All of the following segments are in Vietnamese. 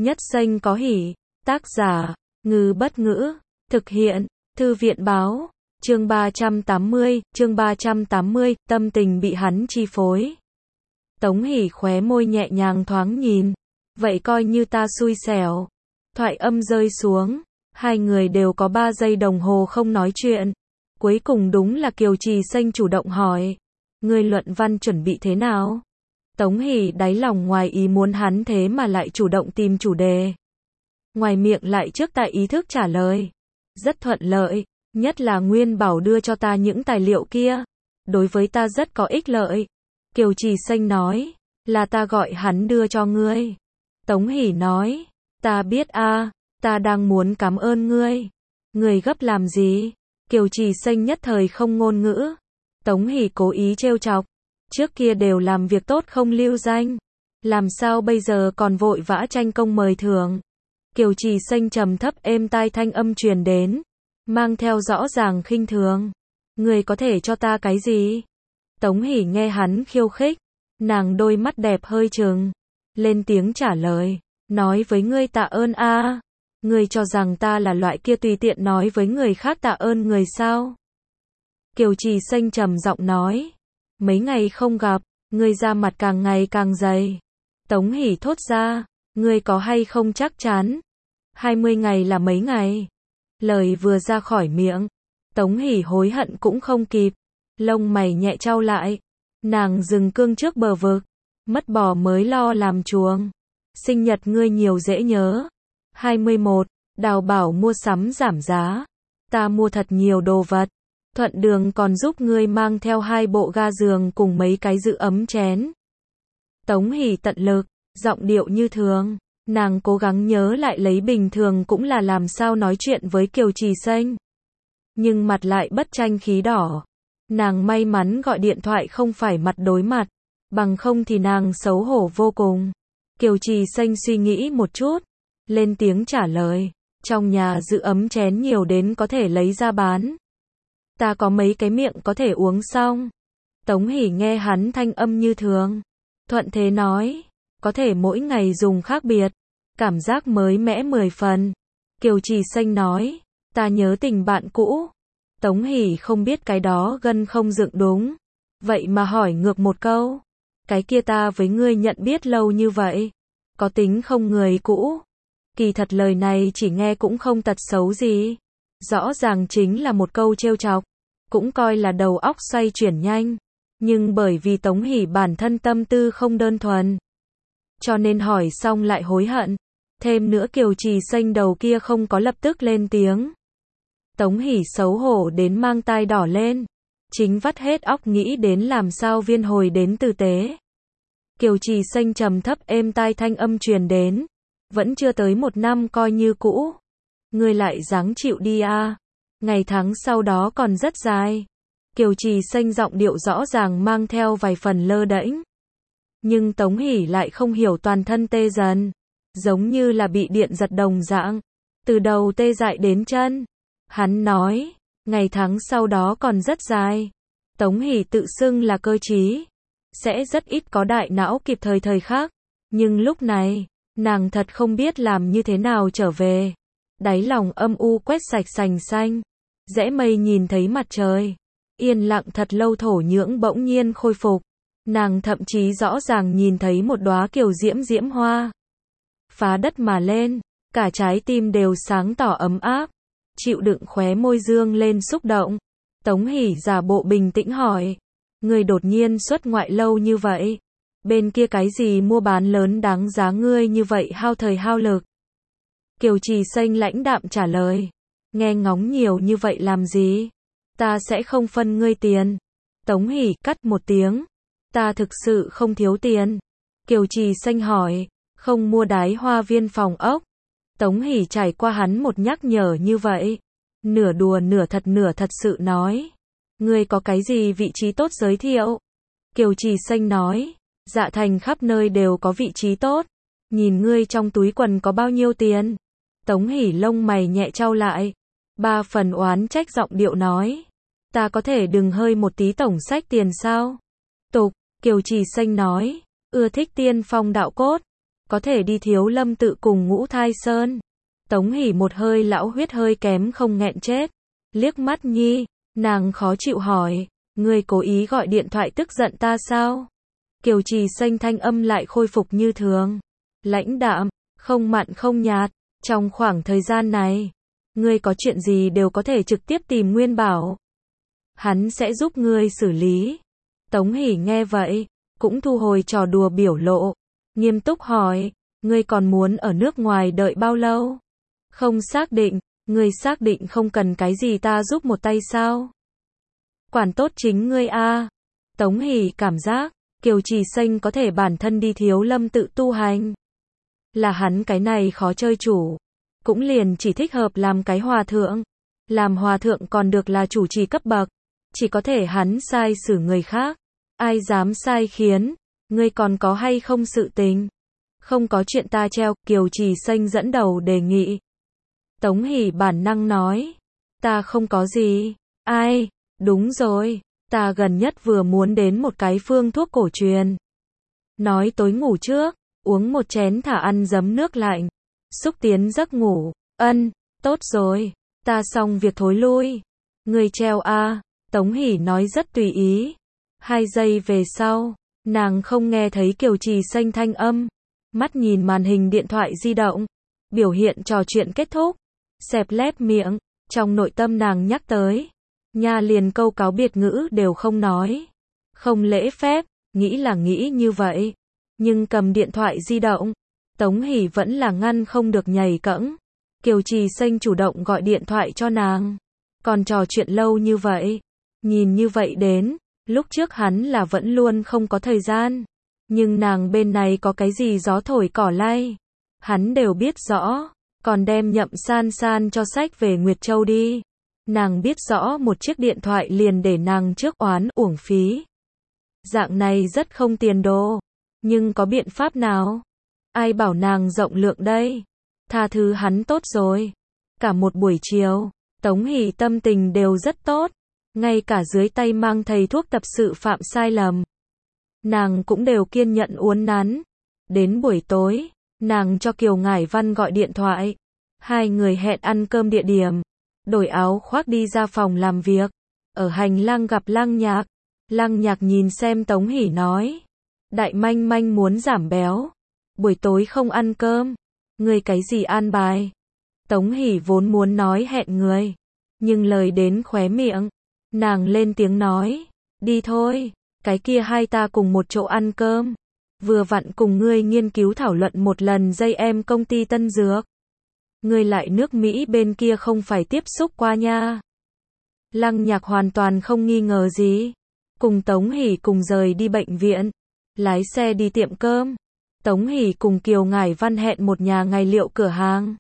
Nhất danh có hỷ. Tác giả, Ngư Bất Ngữ. Thực hiện, Thư viện Báo. Chương 380, tâm tình bị hắn chi phối. Tống Hỷ khóe môi nhẹ nhàng thoáng nhìn. Vậy coi như ta xui xẻo. Thoại âm rơi xuống. Hai người đều có 3 giây đồng hồ không nói chuyện. Cuối cùng đúng là Kiều Trì Xanh chủ động hỏi. Ngươi luận văn chuẩn bị thế nào? Tống Hỷ đáy lòng ngoài ý muốn hắn thế mà lại chủ động tìm chủ đề. Ngoài miệng lại trước tại ý thức trả lời. Rất thuận lợi, nhất là Nguyên bảo đưa cho ta những tài liệu kia. Đối với ta rất có ích lợi. Kiều Trì Xanh nói, là ta gọi hắn đưa cho ngươi. Tống Hỷ nói, ta biết a, ta đang muốn cảm ơn ngươi. Ngươi gấp làm gì? Kiều Trì Xanh nhất thời không ngôn ngữ. Tống Hỷ cố ý trêu chọc. Trước kia đều làm việc tốt không lưu danh. Làm sao bây giờ còn vội vã tranh công mời thưởng? Kiều Trì Xanh trầm thấp êm tai thanh âm truyền đến. Mang theo rõ ràng khinh thường. Ngươi có thể cho ta cái gì? Tống Hỷ nghe hắn khiêu khích. Nàng đôi mắt đẹp hơi trừng. Lên tiếng trả lời. Nói với ngươi tạ ơn a. Ngươi cho rằng ta là loại kia tùy tiện nói với người khác tạ ơn người sao? Kiều Trì Xanh trầm giọng nói. Mấy ngày không gặp, ngươi da mặt càng ngày càng dày. Tống Hỷ thốt ra. Ngươi có hay không chắc chắn? 20 ngày là mấy ngày? Lời vừa ra khỏi miệng. Tống Hỷ hối hận cũng không kịp. Lông mày nhẹ chau lại. Nàng dừng cương trước bờ vực. Mất bò mới lo làm chuồng. Sinh nhật ngươi nhiều dễ nhớ. 21. Đào bảo mua sắm giảm giá. Ta mua thật nhiều đồ vật. Thuận đường còn giúp ngươi mang theo 2 bộ ga giường cùng mấy cái giữ ấm chén. Tống Hỷ tận lực, giọng điệu như thường. Nàng cố gắng nhớ lại lấy bình thường cũng là làm sao nói chuyện với Kiều Trì Xanh. Nhưng mặt lại bất tranh khí đỏ. Nàng may mắn gọi điện thoại không phải mặt đối mặt. Bằng không thì nàng xấu hổ vô cùng. Kiều Trì Xanh suy nghĩ một chút. Lên tiếng trả lời. Trong nhà giữ ấm chén nhiều đến có thể lấy ra bán. Ta có mấy cái miệng có thể uống xong. Tống Hỷ nghe hắn thanh âm như thường. Thuận thế nói. Có thể mỗi ngày dùng khác biệt. Cảm giác mới mẻ 10 phần. Kiều Trì Xanh nói. Ta nhớ tình bạn cũ. Tống Hỷ không biết cái đó gân không dựng đúng. Vậy mà hỏi ngược một câu. Cái kia ta với ngươi nhận biết lâu như vậy. Có tính không người cũ? Kỳ thật lời này chỉ nghe cũng không tật xấu gì. Rõ ràng chính là một câu trêu chọc. Cũng coi là đầu óc xoay chuyển nhanh. Nhưng bởi vì Tống Hỷ bản thân tâm tư không đơn thuần. Cho nên hỏi xong lại hối hận. Thêm nữa Kiều Trì Xanh đầu kia không có lập tức lên tiếng. Tống Hỷ xấu hổ đến mang tai đỏ lên. Chính vắt hết óc nghĩ đến làm sao viên hồi đến tử tế. Kiều Trì Xanh trầm thấp êm tai thanh âm truyền đến. Vẫn chưa tới 1 năm coi như cũ. Ngươi lại ráng chịu đi a. Ngày tháng sau đó còn rất dài. Kiều Trì Xanh giọng điệu rõ ràng mang theo vài phần lơ đễnh. Nhưng Tống Hỷ lại không hiểu, toàn thân tê dần. Giống như là bị điện giật đồng dạng. Từ đầu tê dại đến chân. Hắn nói, ngày tháng sau đó còn rất dài. Tống Hỷ tự xưng là cơ trí. Sẽ rất ít có đại não kịp thời khắc. Nhưng lúc này, nàng thật không biết làm như thế nào trở về. Đáy lòng âm u quét sạch sành xanh. Rẽ mây nhìn thấy mặt trời. Yên lặng thật lâu thổ nhưỡng bỗng nhiên khôi phục. Nàng thậm chí rõ ràng nhìn thấy một đóa kiều diễm hoa. Phá đất mà lên. Cả trái tim đều sáng tỏ ấm áp. Chịu đựng khóe môi dương lên xúc động. Tống Hỷ giả bộ bình tĩnh hỏi. Ngươi đột nhiên xuất ngoại lâu như vậy. Bên kia cái gì mua bán lớn đáng giá ngươi như vậy hao thời hao lực? Kiều Trì Xanh lãnh đạm trả lời. Nghe ngóng nhiều như vậy làm gì? Ta sẽ không phân ngươi tiền. Tống Hỷ cắt một tiếng. Ta thực sự không thiếu tiền. Kiều Trì Xanh hỏi. Không mua đái hoa viên phòng ốc. Tống Hỷ trải qua hắn một nhắc nhở như vậy. Nửa đùa nửa thật sự nói. Ngươi có cái gì vị trí tốt giới thiệu? Kiều Trì Xanh nói. Dạ thành khắp nơi đều có vị trí tốt. Nhìn ngươi trong túi quần có bao nhiêu tiền? Tống Hỷ lông mày nhẹ chau lại. 3 phần oán trách giọng điệu nói. Ta có thể đừng hơi một tí tổng sách tiền sao? Tục, Kiều Trì Xanh nói. Ưa thích tiên phong đạo cốt. có thể đi Thiếu Lâm tự cùng Ngũ Thai Sơn. Tống Hỷ một hơi lão huyết hơi kém không nghẹn chết. Liếc mắt Nhi, nàng khó chịu hỏi, ngươi cố ý gọi điện thoại tức giận ta sao? Kiều Trì Xanh thanh âm lại khôi phục như thường. Lãnh đạm, không mặn không nhạt, trong khoảng thời gian này, ngươi có chuyện gì đều có thể trực tiếp tìm Nguyên Bảo. Hắn sẽ giúp ngươi xử lý. Tống Hỷ nghe vậy, cũng thu hồi trò đùa biểu lộ, nghiêm túc hỏi, ngươi còn muốn ở nước ngoài đợi bao lâu? Không xác định, ngươi xác định không cần cái gì ta giúp một tay sao? Quản tốt chính ngươi a. Tống Hỷ cảm giác, Kiều Trì Xanh có thể bản thân đi Thiếu Lâm tự tu hành. Là hắn cái này khó chơi chủ. Cũng liền chỉ thích hợp làm cái hòa thượng. Làm hòa thượng còn được là chủ trì cấp bậc. Chỉ có thể hắn sai xử người khác. Ai dám sai khiến, ngươi còn có hay không sự tình? Không có chuyện ta treo, Kiều Trì Xanh dẫn đầu đề nghị. Tống Hỷ bản năng nói, ta không có gì. Ai, đúng rồi, ta gần nhất vừa muốn đến một cái phương thuốc cổ truyền. Nói tối ngủ trước, uống một chén thả ăn giấm nước lạnh, xúc tiến giấc ngủ. Ân, tốt rồi, ta xong việc thối lui. Ngươi treo a. Tống Hỷ nói rất tùy ý. 2 giây về sau, nàng không nghe thấy Kiều Trì Xanh thanh âm, mắt nhìn màn hình điện thoại di động, biểu hiện trò chuyện kết thúc, xẹp lép miệng, trong nội tâm nàng nhắc tới, nha liền câu cáo biệt ngữ đều không nói, không lễ phép, nghĩ là nghĩ như vậy, nhưng cầm điện thoại di động, Tống Hỷ vẫn là ngăn không được nhảy cẫng. Kiều Trì Xanh chủ động gọi điện thoại cho nàng, còn trò chuyện lâu như vậy, nhìn như vậy đến, lúc trước hắn là vẫn luôn không có thời gian, nhưng nàng bên này có cái gì gió thổi cỏ lay, hắn đều biết rõ, còn đem Nhậm San San cho sách về Nguyệt Châu đi. Nàng biết rõ một chiếc điện thoại liền để nàng trước oán uổng phí. Dạng này rất không tiền đồ, nhưng có biện pháp nào? Ai bảo nàng rộng lượng đây? Tha thứ hắn tốt rồi. Cả một buổi chiều, Tống Hỷ tâm tình đều rất tốt. Ngay cả dưới tay mang thầy thuốc tập sự phạm sai lầm, nàng cũng đều kiên nhẫn uốn nắn. Đến buổi tối, nàng cho Kiều Ngải Văn gọi điện thoại. 2 người hẹn ăn cơm địa điểm, đổi áo khoác đi ra phòng làm việc. Ở hành lang gặp Lăng Nhạc. Lăng Nhạc nhìn xem Tống Hỷ nói, Đại Manh Manh muốn giảm béo, buổi tối không ăn cơm, ngươi cái gì an bài? Tống Hỷ vốn muốn nói hẹn người, nhưng lời đến khóe miệng, nàng lên tiếng nói, đi thôi, cái kia hai ta cùng một chỗ ăn cơm, vừa vặn cùng ngươi nghiên cứu thảo luận một lần dây em công ty Tân Dược. Ngươi lại nước Mỹ bên kia không phải tiếp xúc qua nha. Lăng Nhạc hoàn toàn không nghi ngờ gì, cùng Tống Hỷ cùng rời đi bệnh viện, lái xe đi tiệm cơm. Tống Hỷ cùng Kiều Ngải Văn hẹn một nhà ngày liệu cửa hàng.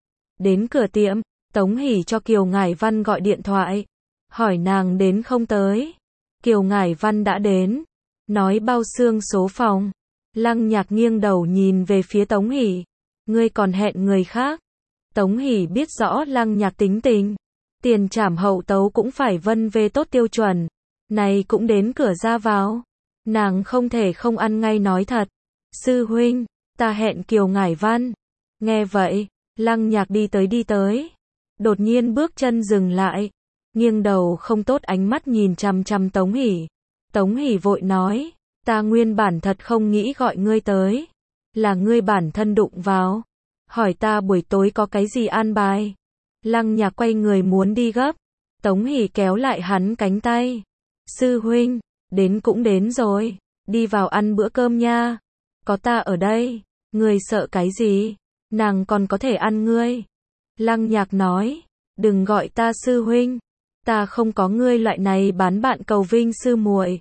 Đến cửa tiệm, Tống Hỷ cho Kiều Ngải Văn gọi điện thoại, hỏi nàng đến không tới. Kiều Ngải Văn đã đến, nói bao xương số phòng. Lăng Nhạc nghiêng đầu nhìn về phía Tống Hỷ, ngươi còn hẹn người khác. Tống Hỷ biết rõ Lăng Nhạc tính tình, tiền trảm hậu tấu cũng phải vân về tốt tiêu chuẩn, này cũng đến cửa ra vào, nàng không thể không ăn ngay nói thật. Sư huynh, ta hẹn Kiều Ngải Văn. Nghe vậy, Lăng Nhạc đi tới, đột nhiên bước chân dừng lại, nghiêng đầu không tốt ánh mắt nhìn chằm chằm Tống Hỷ. Tống Hỷ vội nói, ta nguyên bản thật không nghĩ gọi ngươi tới, là ngươi bản thân đụng vào, hỏi ta buổi tối có cái gì an bài. Lăng Nhạc quay người muốn đi gấp, Tống Hỷ kéo lại hắn cánh tay. Sư huynh, đến cũng đến rồi, đi vào ăn bữa cơm nha. Có ta ở đây, ngươi sợ cái gì, nàng còn có thể ăn ngươi. Lăng Nhạc nói, đừng gọi ta sư huynh, ta không có ngươi loại này bán bạn cầu vinh sư muội.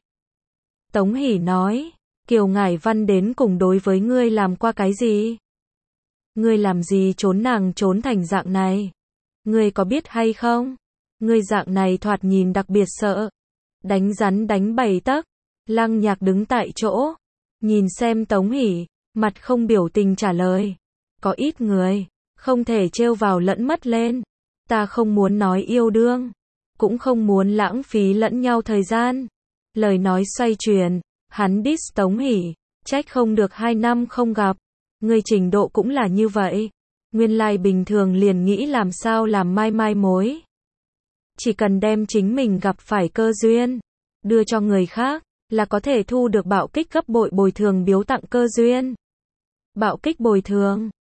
Tống Hỷ nói, Kiều Ngải Văn đến cùng đối với ngươi làm qua cái gì? Ngươi làm gì trốn nàng trốn thành dạng này? Ngươi có biết hay không? Ngươi dạng này thoạt nhìn đặc biệt sợ. Đánh rắn đánh 7 tấc. Lăng Nhạc đứng tại chỗ, nhìn xem Tống Hỷ, mặt không biểu tình trả lời. Có ít người, không thể trêu vào lẫn mất lên. Ta không muốn nói yêu đương, cũng không muốn lãng phí lẫn nhau thời gian. Lời nói xoay chuyển, hắn diss Tống Hỷ, trách không được 2 năm không gặp. Ngươi trình độ cũng là như vậy. Nguyên lai bình thường liền nghĩ làm sao làm mai mối. Chỉ cần đem chính mình gặp phải cơ duyên, đưa cho người khác, là có thể thu được bạo kích gấp bội bồi thường biếu tặng cơ duyên. Bạo kích bồi thường.